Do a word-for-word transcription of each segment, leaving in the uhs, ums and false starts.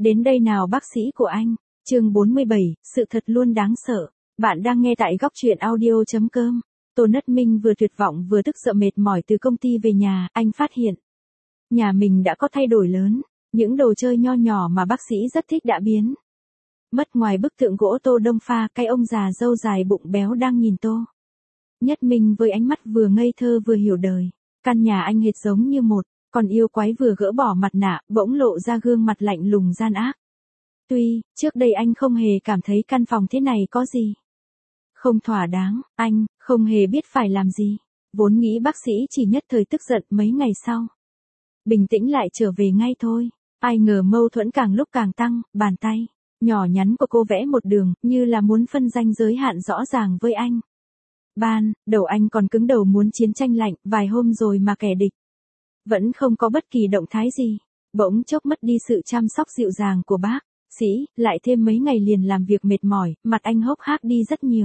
Đến đây nào bác sĩ của anh. Chương bốn mươi bảy, sự thật luôn đáng sợ. Bạn đang nghe tại góc truyện audio chấm com. Tô Nất Minh vừa tuyệt vọng vừa tức sợ mệt mỏi từ công ty về nhà, anh phát hiện nhà mình đã có thay đổi lớn, những đồ chơi nho nhỏ mà bác sĩ rất thích đã biến mất. Ngoài bức tượng gỗ Tô Đông Pha, cái ông già râu dài bụng béo đang nhìn Tô Nhất Minh với ánh mắt vừa ngây thơ vừa hiểu đời. Căn nhà anh hệt giống như một con yêu quái vừa gỡ bỏ mặt nạ, bỗng lộ ra gương mặt lạnh lùng gian ác. Tuy, trước đây anh không hề cảm thấy căn phòng thế này có gì không thỏa đáng, anh không hề biết phải làm gì. Vốn nghĩ bác sĩ chỉ nhất thời tức giận, mấy ngày sau bình tĩnh lại trở về ngay thôi. Ai ngờ mâu thuẫn càng lúc càng tăng, bàn tay nhỏ nhắn của cô vẽ một đường, như là muốn phân ranh giới hạn rõ ràng với anh. Ban đầu anh còn cứng đầu muốn chiến tranh lạnh, vài hôm rồi mà kẻ địch vẫn không có bất kỳ động thái gì. Bỗng chốc mất đi sự chăm sóc dịu dàng của bác sĩ, lại thêm mấy ngày liền làm việc mệt mỏi, mặt anh hốc hác đi rất nhiều.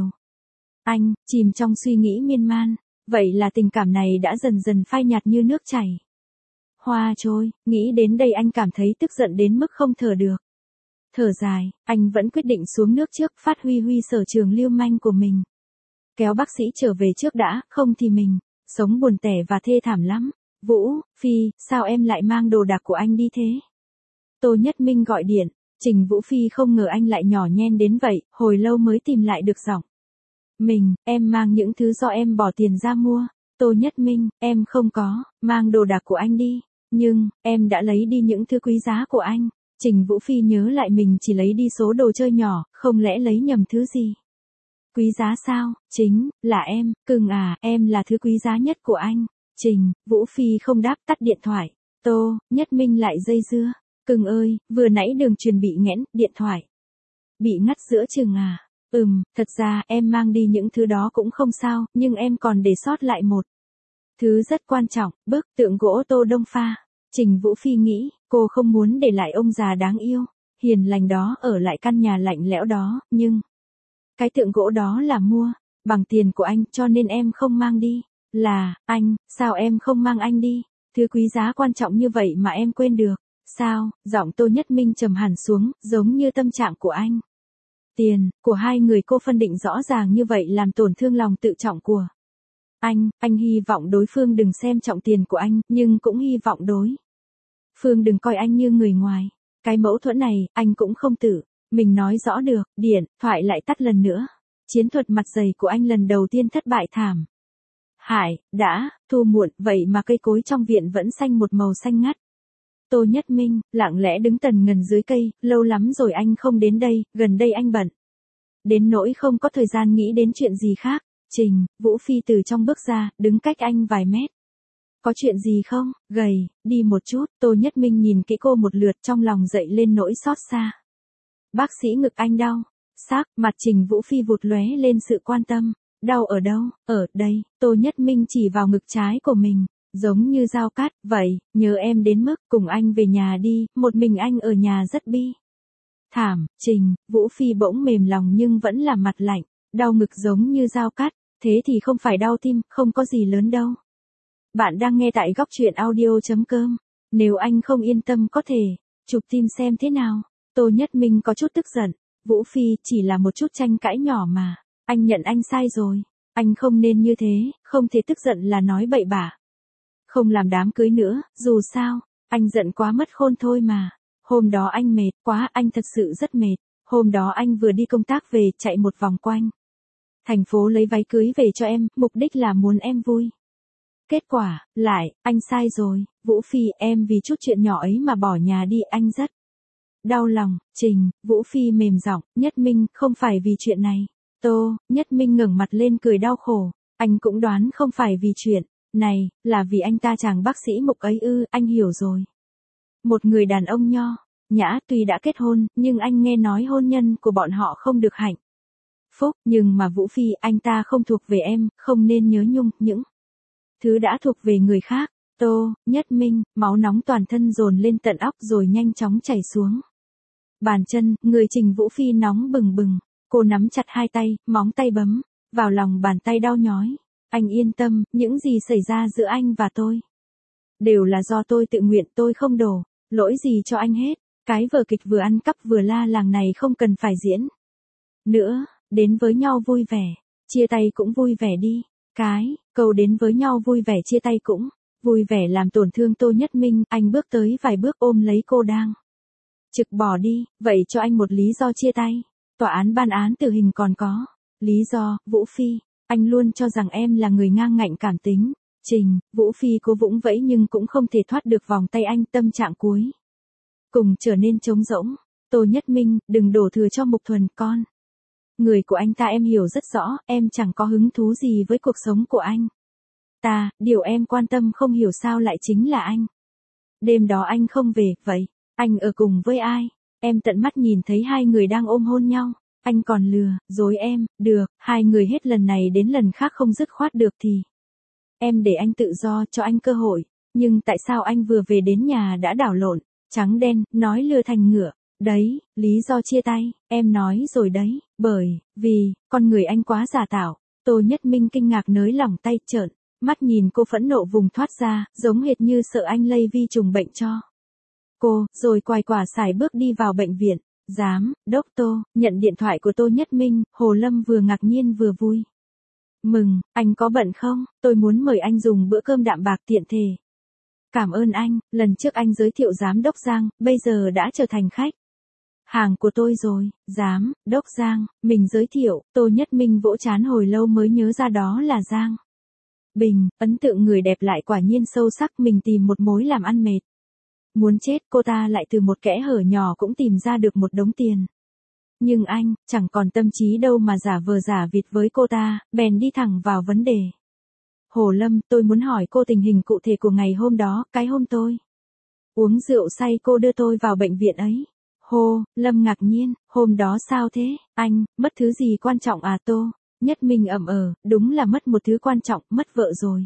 Anh chìm trong suy nghĩ miên man, vậy là tình cảm này đã dần dần phai nhạt như nước chảy hoa trôi. Nghĩ đến đây anh cảm thấy tức giận đến mức không thở được. Thở dài, anh vẫn quyết định xuống nước trước, phát huy huy sở trường lưu manh của mình. Kéo bác sĩ trở về trước đã, không thì mình sống buồn tẻ và thê thảm lắm. Vũ Phi, sao em lại mang đồ đạc của anh đi thế? Tô Nhất Minh gọi điện. Trình Vũ Phi không ngờ anh lại nhỏ nhen đến vậy, hồi lâu mới tìm lại được giọng mình. Em mang những thứ do em bỏ tiền ra mua. Tô Nhất Minh, em không có mang đồ đạc của anh đi, nhưng em đã lấy đi những thứ quý giá của anh. Trình Vũ Phi nhớ lại mình chỉ lấy đi số đồ chơi nhỏ, không lẽ lấy nhầm thứ gì? Quý giá sao? Chính là em, cưng à, em là thứ quý giá nhất của anh. Trình Vũ Phi không đáp, tắt điện thoại. Tô Nhất Minh lại dây dưa. Cưng ơi, vừa nãy đường truyền bị nghẽn, điện thoại bị ngắt giữa chừng à? Ừm, thật ra em mang đi những thứ đó cũng không sao, nhưng em còn để sót lại một thứ rất quan trọng, bức tượng gỗ Tô Đông Pha. Trình Vũ Phi nghĩ, cô không muốn để lại ông già đáng yêu, hiền lành đó ở lại căn nhà lạnh lẽo đó, nhưng cái tượng gỗ đó là mua bằng tiền của anh, cho nên em không mang đi. Là, anh, sao em không mang anh đi? Thứ quý giá quan trọng như vậy mà em quên được. Sao? Giọng Tô Nhất Minh trầm hẳn xuống, giống như tâm trạng của anh. Tiền của hai người cô phân định rõ ràng như vậy làm tổn thương lòng tự trọng của anh. Anh hy vọng đối phương đừng xem trọng tiền của anh, nhưng cũng hy vọng đối phương đừng coi anh như người ngoài. Cái mâu thuẫn này, anh cũng không tự mình nói rõ được. Điện thoại lại tắt lần nữa. Chiến thuật mặt dày của anh lần đầu tiên thất bại thảm hại. Đã thu muộn, vậy mà cây cối trong viện vẫn xanh một màu xanh ngắt. Tô Nhất Minh lặng lẽ đứng tần ngần dưới cây, lâu lắm rồi anh không đến đây, gần đây anh bận đến nỗi không có thời gian nghĩ đến chuyện gì khác. Trình Vũ Phi từ trong bước ra, đứng cách anh vài mét. Có chuyện gì không? Gầy đi một chút. Tô Nhất Minh nhìn kỹ cô một lượt, trong lòng dậy lên nỗi xót xa. Bác sĩ ngực anh đau. Sắc mặt Trình Vũ Phi vụt lóe lên sự quan tâm. Đau ở đâu? Ở đây. Tô Nhất Minh chỉ vào ngực trái của mình, giống như dao cắt. Vậy, nhớ em đến mức cùng anh về nhà đi, một mình anh ở nhà rất bi thảm. Trình Vũ Phi bỗng mềm lòng nhưng vẫn là mặt lạnh. Đau ngực giống như dao cắt, thế thì không phải đau tim, không có gì lớn đâu. Bạn đang nghe tại góc truyện audio chấm com. Nếu anh không yên tâm có thể chụp tim xem thế nào. Tô Nhất Minh có chút tức giận. Vũ Phi, chỉ là một chút tranh cãi nhỏ mà. Anh nhận anh sai rồi. Anh không nên như thế, không thể tức giận là nói bậy bạ. Không làm đám cưới nữa, dù sao, anh giận quá mất khôn thôi mà. Hôm đó anh mệt quá, anh thật sự rất mệt. Hôm đó anh vừa đi công tác về, chạy một vòng quanh thành phố lấy váy cưới về cho em, mục đích là muốn em vui. Kết quả, lại, anh sai rồi. Vũ Phi, em vì chút chuyện nhỏ ấy mà bỏ nhà đi, anh rất đau lòng. Trình Vũ Phi mềm giọng, Nhất Minh, không phải vì chuyện này. Tô Nhất Minh ngẩng mặt lên cười đau khổ. Anh cũng đoán không phải vì chuyện này, là vì anh ta chàng bác sĩ Mục ấy ư, anh hiểu rồi. Một người đàn ông nho nhã tuy đã kết hôn, nhưng anh nghe nói hôn nhân của bọn họ không được hạnh phúc. Nhưng mà Vũ Phi, anh ta không thuộc về em, không nên nhớ nhung những thứ đã thuộc về người khác. Tô Nhất Minh, máu nóng toàn thân dồn lên tận óc rồi nhanh chóng chảy xuống bàn chân. Người Trình Vũ Phi nóng bừng bừng. Cô nắm chặt hai tay, móng tay bấm vào lòng bàn tay đau nhói. Anh yên tâm, những gì xảy ra giữa anh và tôi đều là do tôi tự nguyện, tôi không đổ lỗi gì cho anh hết. Cái vở kịch vừa ăn cắp vừa la làng này không cần phải diễn nữa, đến với nhau vui vẻ, chia tay cũng vui vẻ đi. Cái, câu đến với nhau vui vẻ chia tay cũng vui vẻ làm tổn thương Tô Nhất Minh, anh bước tới vài bước ôm lấy cô đang trực bỏ đi, vậy cho anh một lý do chia tay. Tòa án ban án tử hình còn có. Lý do, Vũ Phi, anh luôn cho rằng em là người ngang ngạnh cảm tính. Trình, Vũ Phi cố vũng vẫy nhưng cũng không thể thoát được vòng tay anh, tâm trạng cuối cùng trở nên trống rỗng. Tô Nhất Minh, đừng đổ thừa cho Mục Thuần, con người của anh ta em hiểu rất rõ, em chẳng có hứng thú gì với cuộc sống của anh ta, điều em quan tâm không hiểu sao lại chính là anh. Đêm đó anh không về, vậy, anh ở cùng với ai? Em tận mắt nhìn thấy hai người đang ôm hôn nhau, anh còn lừa, dối em, được, hai người hết lần này đến lần khác không dứt khoát được thì em để anh tự do, cho anh cơ hội, nhưng tại sao anh vừa về đến nhà đã đảo lộn, trắng đen, nói lừa thành ngựa? Đấy, lý do chia tay, em nói rồi đấy, bởi vì con người anh quá giả tạo. Tô Nhất Minh kinh ngạc nới lỏng tay, trợn mắt nhìn cô, phẫn nộ vùng thoát ra, giống hệt như sợ anh lây vi trùng bệnh cho cô, rồi quài quả xài bước đi vào bệnh viện. Giám đốc Tô, nhận điện thoại của Tô Nhất Minh, Hồ Lâm vừa ngạc nhiên vừa vui mừng, anh có bận không? Tôi muốn mời anh dùng bữa cơm đạm bạc tiện thể. Cảm ơn anh, lần trước anh giới thiệu giám đốc Giang, bây giờ đã trở thành khách hàng của tôi rồi. Giám đốc Giang, mình giới thiệu. Tô Nhất Minh vỗ trán hồi lâu mới nhớ ra đó là Giang Bình, ấn tượng người đẹp lại quả nhiên sâu sắc, mình tìm một mối làm ăn mệt muốn chết, cô ta lại từ một kẽ hở nhỏ cũng tìm ra được một đống tiền. Nhưng anh, chẳng còn tâm trí đâu mà giả vờ giả vịt với cô ta, bèn đi thẳng vào vấn đề. Hồ Lâm, tôi muốn hỏi cô tình hình cụ thể của ngày hôm đó, cái hôm tôi uống rượu say cô đưa tôi vào bệnh viện ấy. Hồ Lâm ngạc nhiên, hôm đó sao thế, anh, mất thứ gì quan trọng à? Tô Nhất Minh ậm ờ, đúng là mất một thứ quan trọng, mất vợ rồi.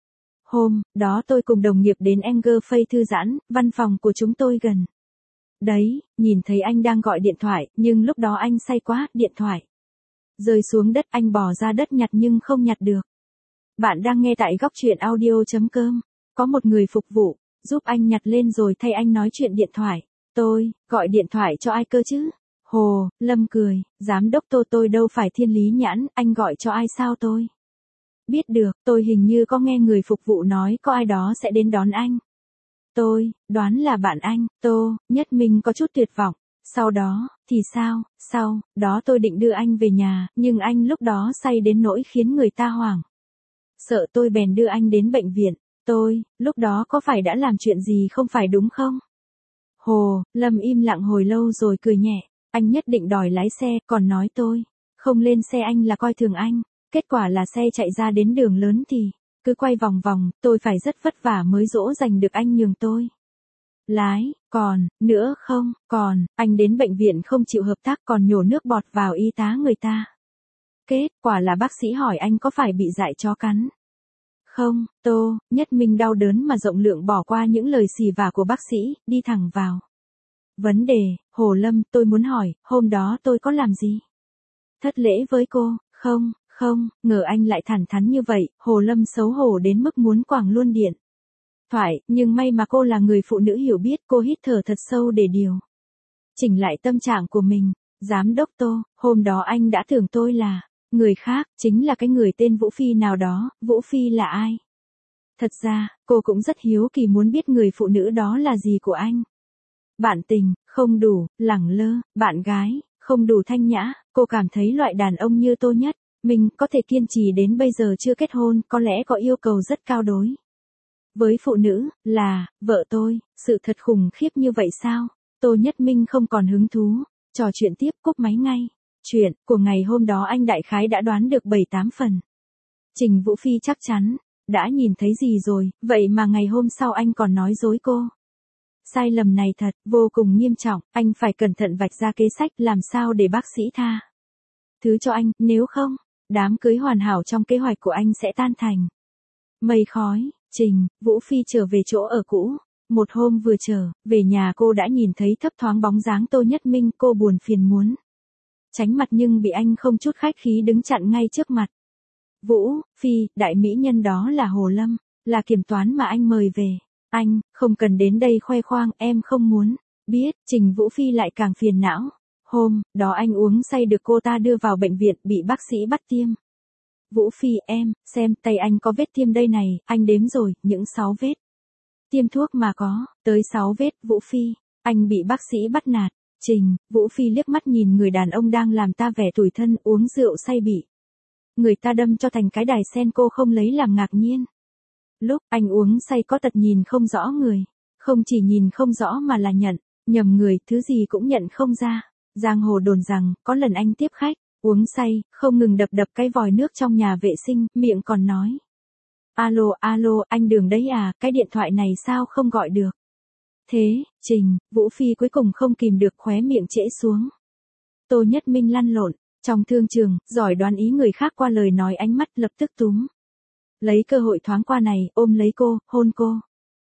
Hôm đó tôi cùng đồng nghiệp đến Enger Phây thư giãn, văn phòng của chúng tôi gần đấy, nhìn thấy anh đang gọi điện thoại, nhưng lúc đó anh say quá, điện thoại rơi xuống đất, anh bò ra đất nhặt nhưng không nhặt được. Bạn đang nghe tại góc truyện audio.com, có một người phục vụ giúp anh nhặt lên rồi thay anh nói chuyện điện thoại. Tôi gọi điện thoại cho ai cơ chứ? Hồ Lâm cười, giám đốc Tô, tôi đâu phải thiên lý nhãn, anh gọi cho ai sao tôi biết được, tôi hình như có nghe người phục vụ nói có ai đó sẽ đến đón anh. Tôi đoán là bạn anh. Tô Nhất Minh có chút tuyệt vọng. Sau đó thì sao? Sau đó tôi định đưa anh về nhà, nhưng anh lúc đó say đến nỗi khiến người ta hoảng sợ, tôi bèn đưa anh đến bệnh viện. Tôi lúc đó có phải đã làm chuyện gì không phải đúng không? Hồ Lâm im lặng hồi lâu rồi cười nhẹ, anh nhất định đòi lái xe, còn nói tôi không lên xe anh là coi thường anh. Kết quả là xe chạy ra đến đường lớn thì cứ quay vòng vòng, tôi phải rất vất vả mới dỗ dành được anh nhường tôi lái. Còn nữa không, còn anh đến bệnh viện không chịu hợp tác, còn nhổ nước bọt vào y tá người ta. Kết quả là bác sĩ hỏi anh có phải bị dại chó cắn không? Tô Nhất Minh đau đớn mà rộng lượng bỏ qua những lời xì vả của bác sĩ, đi thẳng vào vấn đề. Hồ Lâm, tôi muốn hỏi, hôm đó tôi có làm gì thất lễ với cô không? Không, ngờ anh lại thẳng thắn như vậy. Hồ Lâm xấu hổ đến mức muốn quẳng luôn điện thoại, nhưng may mà cô là người phụ nữ hiểu biết, cô hít thở thật sâu để điều chỉnh lại tâm trạng của mình. Giám đốc Tô, hôm đó anh đã tưởng tôi là người khác, chính là cái người tên Vũ Phi nào đó. Vũ Phi là ai? Thật ra, cô cũng rất hiếu kỳ muốn biết người phụ nữ đó là gì của anh. Bạn tình, không đủ, lẳng lơ, bạn gái, không đủ thanh nhã. Cô cảm thấy loại đàn ông như Tô Nhất Minh có thể kiên trì đến bây giờ chưa kết hôn, có lẽ có yêu cầu rất cao đối với phụ nữ, là vợ tôi. Sự thật khủng khiếp như vậy sao? Tô Nhất Minh không còn hứng thú trò chuyện tiếp, cúp máy ngay. Chuyện của ngày hôm đó anh đại khái đã đoán được bảy tám phần. Trình Vũ Phi chắc chắn đã nhìn thấy gì rồi, vậy mà ngày hôm sau anh còn nói dối cô. Sai lầm này thật vô cùng nghiêm trọng, anh phải cẩn thận vạch ra kế sách làm sao để bác sĩ tha thứ cho anh, nếu không, đám cưới hoàn hảo trong kế hoạch của anh sẽ tan thành mây khói. Trình Vũ Phi trở về chỗ ở cũ. Một hôm vừa trở về nhà cô đã nhìn thấy thấp thoáng bóng dáng Tô Nhất Minh, cô buồn phiền muốn tránh mặt nhưng bị anh không chút khách khí đứng chặn ngay trước mặt. Vũ Phi, đại mỹ nhân đó là Hồ Lâm, là kiểm toán mà anh mời về. Anh không cần đến đây khoe khoang, em không muốn Biết, Trình Vũ Phi lại càng phiền não. Hôm đó anh uống say được cô ta đưa vào bệnh viện, bị bác sĩ bắt tiêm. Vũ Phi, em, xem, tay anh có vết tiêm đây này, anh đếm rồi, những sáu vết. Tiêm thuốc mà có, tới sáu vết, Vũ Phi, anh bị bác sĩ bắt nạt. Trình, Vũ Phi liếc mắt nhìn người đàn ông đang làm ta vẻ tủi thân, uống rượu say bị người ta đâm cho thành cái đài sen, cô không lấy làm ngạc nhiên. Lúc anh uống say có tật nhìn không rõ người, không chỉ nhìn không rõ mà là nhận, nhầm người, thứ gì cũng nhận không ra. Giang hồ đồn rằng, có lần anh tiếp khách, uống say, không ngừng đập đập cái vòi nước trong nhà vệ sinh, miệng còn nói. Alo, alo, anh Đường đấy à, cái điện thoại này sao không gọi được. Thế, Trình, Vũ Phi cuối cùng không kìm được khóe miệng trễ xuống. Tô Nhất Minh lăn lộn, trong thương trường, giỏi đoán ý người khác qua lời nói, ánh mắt lập tức túm. Lấy cơ hội thoáng qua này, ôm lấy cô, hôn cô.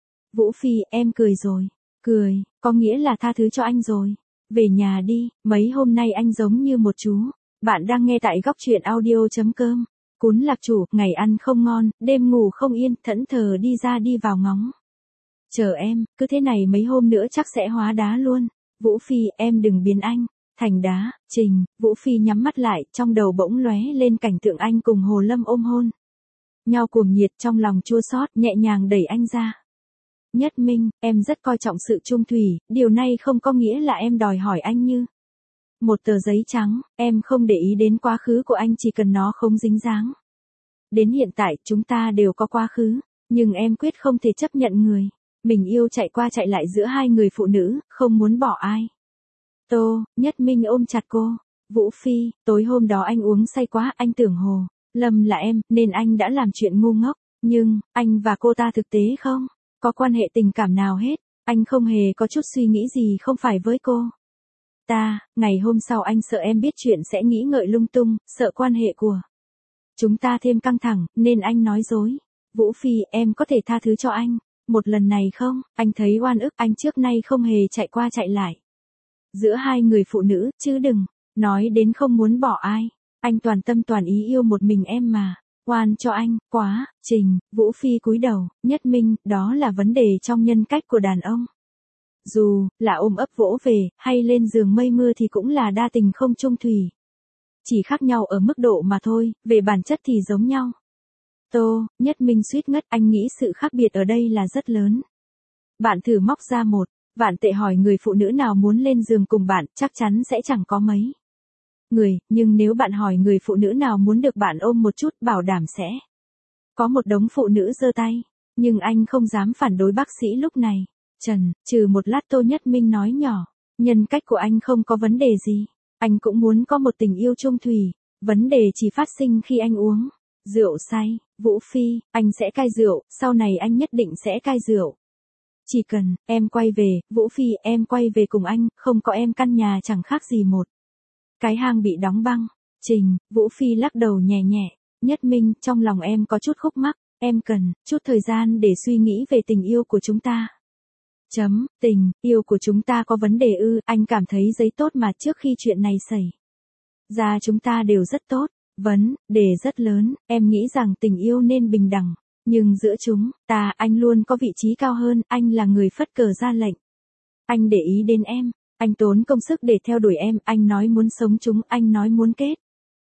Vũ Phi, em cười rồi. Cười, có nghĩa là tha thứ cho anh rồi. Về nhà đi, mấy hôm nay anh giống như một chú. Bạn đang nghe tại góc truyện audio.com. Cún lạc chủ, ngày ăn không ngon, đêm ngủ không yên, thẫn thờ đi ra đi vào ngóng. Chờ em, cứ thế này mấy hôm nữa chắc sẽ hóa đá luôn. Vũ Phi, em đừng biến anh thành đá. Trình, Vũ Phi nhắm mắt lại, trong đầu bỗng lóe lên cảnh tượng anh cùng Hồ Lâm ôm hôn nhau cuồng nhiệt, trong lòng chua xót, nhẹ nhàng đẩy anh ra. Nhất Minh, em rất coi trọng sự chung thủy, điều này không có nghĩa là em đòi hỏi anh như một tờ giấy trắng, em không để ý đến quá khứ của anh, chỉ cần nó không dính dáng. Đến hiện tại, chúng ta đều có quá khứ, nhưng em quyết không thể chấp nhận người mình yêu chạy qua chạy lại giữa hai người phụ nữ, không muốn bỏ ai. Tô, Nhất Minh ôm chặt cô. Vũ Phi, tối hôm đó anh uống say quá, anh tưởng Hồ Lâm là em, nên anh đã làm chuyện ngu ngốc, nhưng, anh và cô ta thực tế không có quan hệ tình cảm nào hết, anh không hề có chút suy nghĩ gì không phải với cô ta. Ngày hôm sau anh sợ em biết chuyện sẽ nghĩ ngợi lung tung, sợ quan hệ của chúng ta thêm căng thẳng, nên anh nói dối. Vũ Phi, em có thể tha thứ cho anh một lần này không? Anh thấy oan ức, anh trước nay không hề chạy qua chạy lại giữa hai người phụ nữ, chứ đừng nói đến không muốn bỏ ai. Anh toàn tâm toàn ý yêu một mình em mà. Oan cho anh, quá. Trình, Vũ Phi cúi đầu. Nhất Minh, đó là vấn đề trong nhân cách của đàn ông. Dù là ôm ấp vỗ về, hay lên giường mây mưa thì cũng là đa tình không chung thủy. Chỉ khác nhau ở mức độ mà thôi, về bản chất thì giống nhau. Tô, Nhất Minh suýt ngất, anh nghĩ sự khác biệt ở đây là rất lớn. Bạn thử móc ra một vạn tệ hỏi người phụ nữ nào muốn lên giường cùng bạn, chắc chắn sẽ chẳng có mấy người, nhưng nếu bạn hỏi người phụ nữ nào muốn được bạn ôm một chút, bảo đảm sẽ có một đống phụ nữ giơ tay. Nhưng anh không dám phản đối bác sĩ lúc này. Trần, trừ một lát Tô Nhất Minh nói nhỏ, nhân cách của anh không có vấn đề gì. Anh cũng muốn có một tình yêu chung thủy. Vấn đề chỉ phát sinh khi anh uống rượu say. Vũ Phi, anh sẽ cai rượu, sau này anh nhất định sẽ cai rượu. Chỉ cần em quay về, Vũ Phi, em quay về cùng anh, không có em căn nhà chẳng khác gì một cái hang bị đóng băng. Trình, Vũ Phi lắc đầu nhẹ nhẹ. Nhất Minh, trong lòng em có chút khúc mắc, em cần chút thời gian để suy nghĩ về tình yêu của chúng ta. Chấm, tình yêu của chúng ta có vấn đề ư? Anh cảm thấy giấy tốt mà, trước khi chuyện này xảy ra chúng ta đều rất tốt. Vấn đề rất lớn, em nghĩ rằng tình yêu nên bình đẳng, nhưng giữa chúng ta, anh luôn có vị trí cao hơn, anh là người phất cờ ra lệnh. Anh để ý đến em, anh tốn công sức để theo đuổi em, anh nói muốn sống chúng, anh nói muốn kết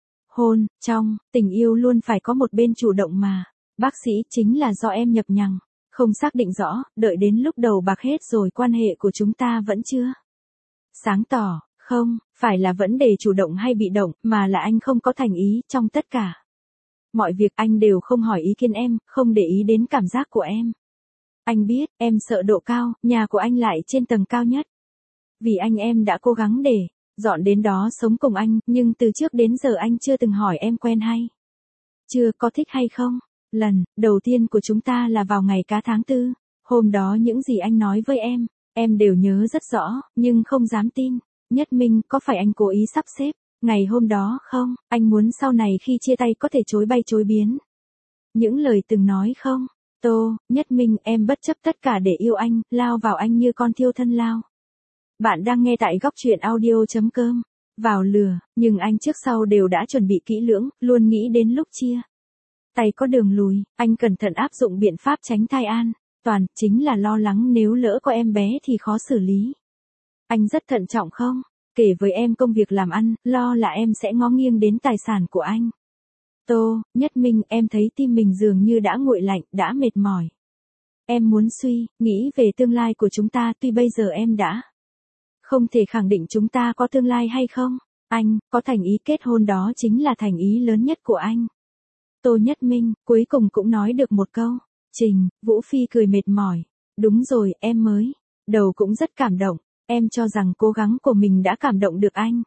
hôn. Trong tình yêu luôn phải có một bên chủ động mà. Bác sĩ, chính là do em nhập nhằng, không xác định rõ, đợi đến lúc đầu bạc hết rồi quan hệ của chúng ta vẫn chưa sáng tỏ. Không phải là vấn đề chủ động hay bị động, mà là anh không có thành ý trong tất cả mọi việc, anh đều không hỏi ý kiến em, không để ý đến cảm giác của em. Anh biết, em sợ độ cao, nhà của anh lại trên tầng cao nhất. Vì anh em đã cố gắng để dọn đến đó sống cùng anh, nhưng từ trước đến giờ anh chưa từng hỏi em quen hay chưa, có thích hay không. Lần đầu tiên của chúng ta là vào ngày cá tháng tư. Hôm đó những gì anh nói với em, em đều nhớ rất rõ, nhưng không dám tin. Nhất Minh, có phải anh cố ý sắp xếp ngày hôm đó không? Anh muốn sau này khi chia tay có thể chối bay chối biến những lời từng nói không? Tô, Nhất Minh, em bất chấp tất cả để yêu anh, lao vào anh như con thiêu thân lao. Bạn đang nghe tại góc truyện audio.com. Vào lừa, nhưng anh trước sau đều đã chuẩn bị kỹ lưỡng, luôn nghĩ đến lúc chia tay có đường lùi, anh cẩn thận áp dụng biện pháp tránh thai an toàn, chính là lo lắng nếu lỡ có em bé thì khó xử lý. Anh rất thận trọng không? Kể với em công việc làm ăn, lo là em sẽ ngó nghiêng đến tài sản của anh. Tô, Nhất Minh, em thấy tim mình dường như đã nguội lạnh, đã mệt mỏi. Em muốn suy, nghĩ về tương lai của chúng ta, tuy bây giờ em đã không thể khẳng định chúng ta có tương lai hay không. Anh, có thành ý kết hôn đó chính là thành ý lớn nhất của anh. Tô Nhất Minh, cuối cùng cũng nói được một câu. Trình, Vũ Phi cười mệt mỏi. Đúng rồi, em mới. Đầu cũng rất cảm động. Em cho rằng cố gắng của mình đã cảm động được anh.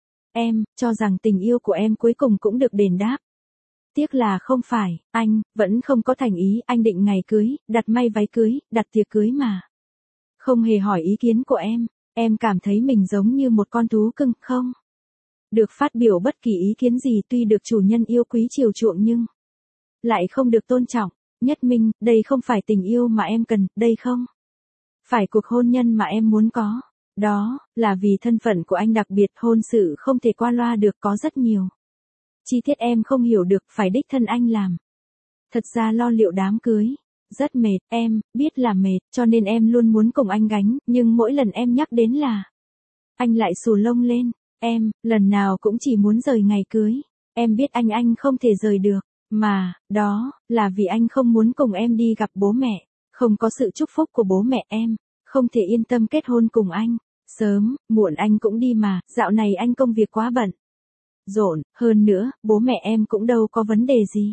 Em, cho rằng tình yêu của em cuối cùng cũng được đền đáp. Tiếc là không phải, anh, vẫn không có thành ý, anh định ngày cưới, đặt may váy cưới, đặt tiệc cưới mà. Không hề hỏi ý kiến của em, em cảm thấy mình giống như một con thú cưng, không? Được phát biểu bất kỳ ý kiến gì tuy được chủ nhân yêu quý chiều chuộng nhưng lại không được tôn trọng. Nhất Minh, đây không phải tình yêu mà em cần, đây không phải cuộc hôn nhân mà em muốn có. Đó, là vì thân phận của anh đặc biệt, hôn sự không thể qua loa được, có rất nhiều chi tiết em không hiểu được, phải đích thân anh làm. Thật ra lo liệu đám cưới rất mệt, em biết là mệt, cho nên em luôn muốn cùng anh gánh, nhưng mỗi lần em nhắc đến là anh lại xù lông lên. Em, lần nào cũng chỉ muốn rời ngày cưới. Em biết anh anh không thể rời được, mà, đó, là vì anh không muốn cùng em đi gặp bố mẹ. Không có sự chúc phúc của bố mẹ em, không thể yên tâm kết hôn cùng anh. Sớm, muộn anh cũng đi mà, dạo này anh công việc quá bận rộn, hơn nữa, bố mẹ em cũng đâu có vấn đề gì.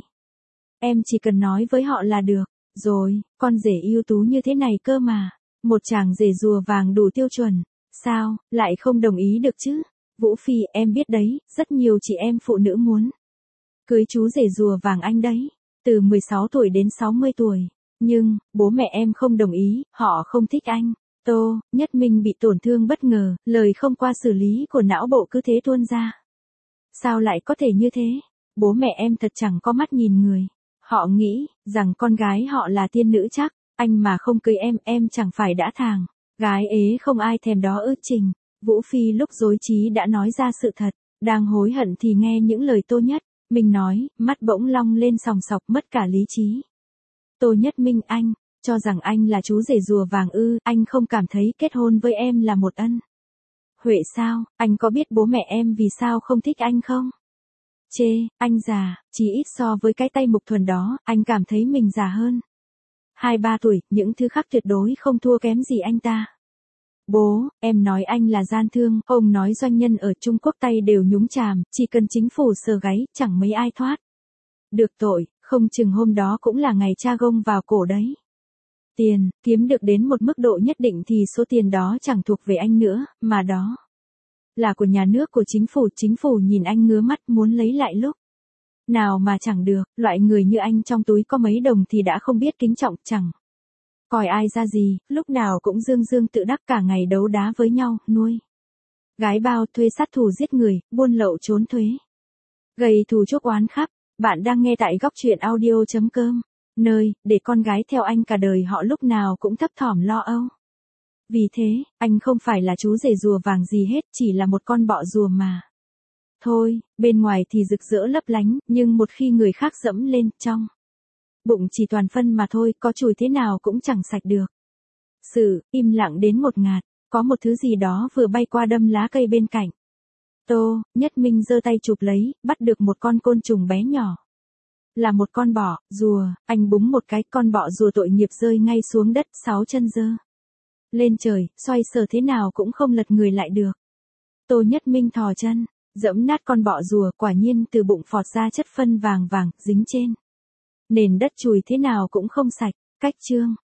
Em chỉ cần nói với họ là được, rồi, con rể ưu tú như thế này cơ mà. Một chàng rể rùa vàng đủ tiêu chuẩn, sao, lại không đồng ý được chứ? Vũ Phi, em biết đấy, rất nhiều chị em phụ nữ muốn cưới chú rể rùa vàng anh đấy, từ mười sáu tuổi đến sáu mươi tuổi. Nhưng, bố mẹ em không đồng ý, họ không thích anh. Tô, Nhất Minh bị tổn thương bất ngờ, lời không qua xử lý của não bộ cứ thế tuôn ra. Sao lại có thể như thế? Bố mẹ em thật chẳng có mắt nhìn người. Họ nghĩ rằng con gái họ là tiên nữ chắc, anh mà không cưới em, em chẳng phải đã thàng gái ế không ai thèm đó ư? Trình, Vũ Phi lúc dối trí đã nói ra sự thật, đang hối hận thì nghe những lời Tô Nhất Minh nói, mắt bỗng long lên sòng sọc, mất cả lý trí. Tô Nhất Minh, anh cho rằng anh là chú rể rùa vàng ư? Anh không cảm thấy kết hôn với em là một ân huệ sao? Anh có biết bố mẹ em vì sao không thích anh không? Chê, anh già, chỉ ít so với cái tay mục thuần đó, anh cảm thấy mình già hơn hai ba tuổi, những thứ khác tuyệt đối không thua kém gì anh ta. Bố, em nói anh là gian thương, ông nói doanh nhân ở Trung Quốc tay đều nhúng chàm, chỉ cần chính phủ sờ gáy, chẳng mấy ai thoát được tội, không chừng hôm đó cũng là ngày cha gông vào cổ đấy. Tiền, kiếm được đến một mức độ nhất định thì số tiền đó chẳng thuộc về anh nữa, mà đó là của nhà nước, của chính phủ. Chính phủ nhìn anh ngứa mắt muốn lấy lại lúc nào mà chẳng được. Loại người như anh trong túi có mấy đồng thì đã không biết kính trọng, chẳng coi ai ra gì, lúc nào cũng dương dương tự đắc, cả ngày đấu đá với nhau, nuôi gái bao, thuê sát thủ giết người, buôn lậu trốn thuế, gây thù chuốc oán khắp. Bạn đang nghe tại góc truyện audio chấm com, nơi để con gái theo anh cả đời, họ lúc nào cũng thấp thỏm lo âu. Vì thế, anh không phải là chú rể rùa vàng gì hết, chỉ là một con bọ rùa mà thôi. Bên ngoài thì rực rỡ lấp lánh, nhưng một khi người khác dẫm lên, trong bụng chỉ toàn phân mà thôi, có chùi thế nào cũng chẳng sạch được. Sự im lặng đến ngột ngạt, có một thứ gì đó vừa bay qua đâm lá cây bên cạnh. Tô Nhất Minh giơ tay chụp lấy, bắt được một con côn trùng bé nhỏ. Là một con bọ rùa, anh búng một cái, con bọ rùa tội nghiệp rơi ngay xuống đất, sáu chân giơ lên trời, xoay sở thế nào cũng không lật người lại được. Tô Nhất Minh thò chân, dẫm nát con bọ rùa, quả nhiên từ bụng phọt ra chất phân vàng vàng, dính trên nền đất, chùi thế nào cũng không sạch. Cách chương